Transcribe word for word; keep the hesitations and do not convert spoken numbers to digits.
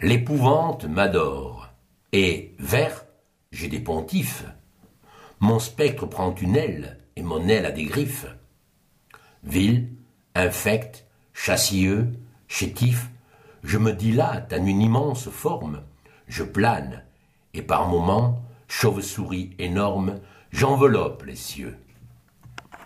L'épouvante m'adore, et, vert, j'ai des pontifes. Mon spectre prend une aile, et mon aile a des griffes. Vil, infect, chassieux, chétif, je me dilate en une immense forme, je plane, et par moments, chauve-souris énorme, j'enveloppe les cieux.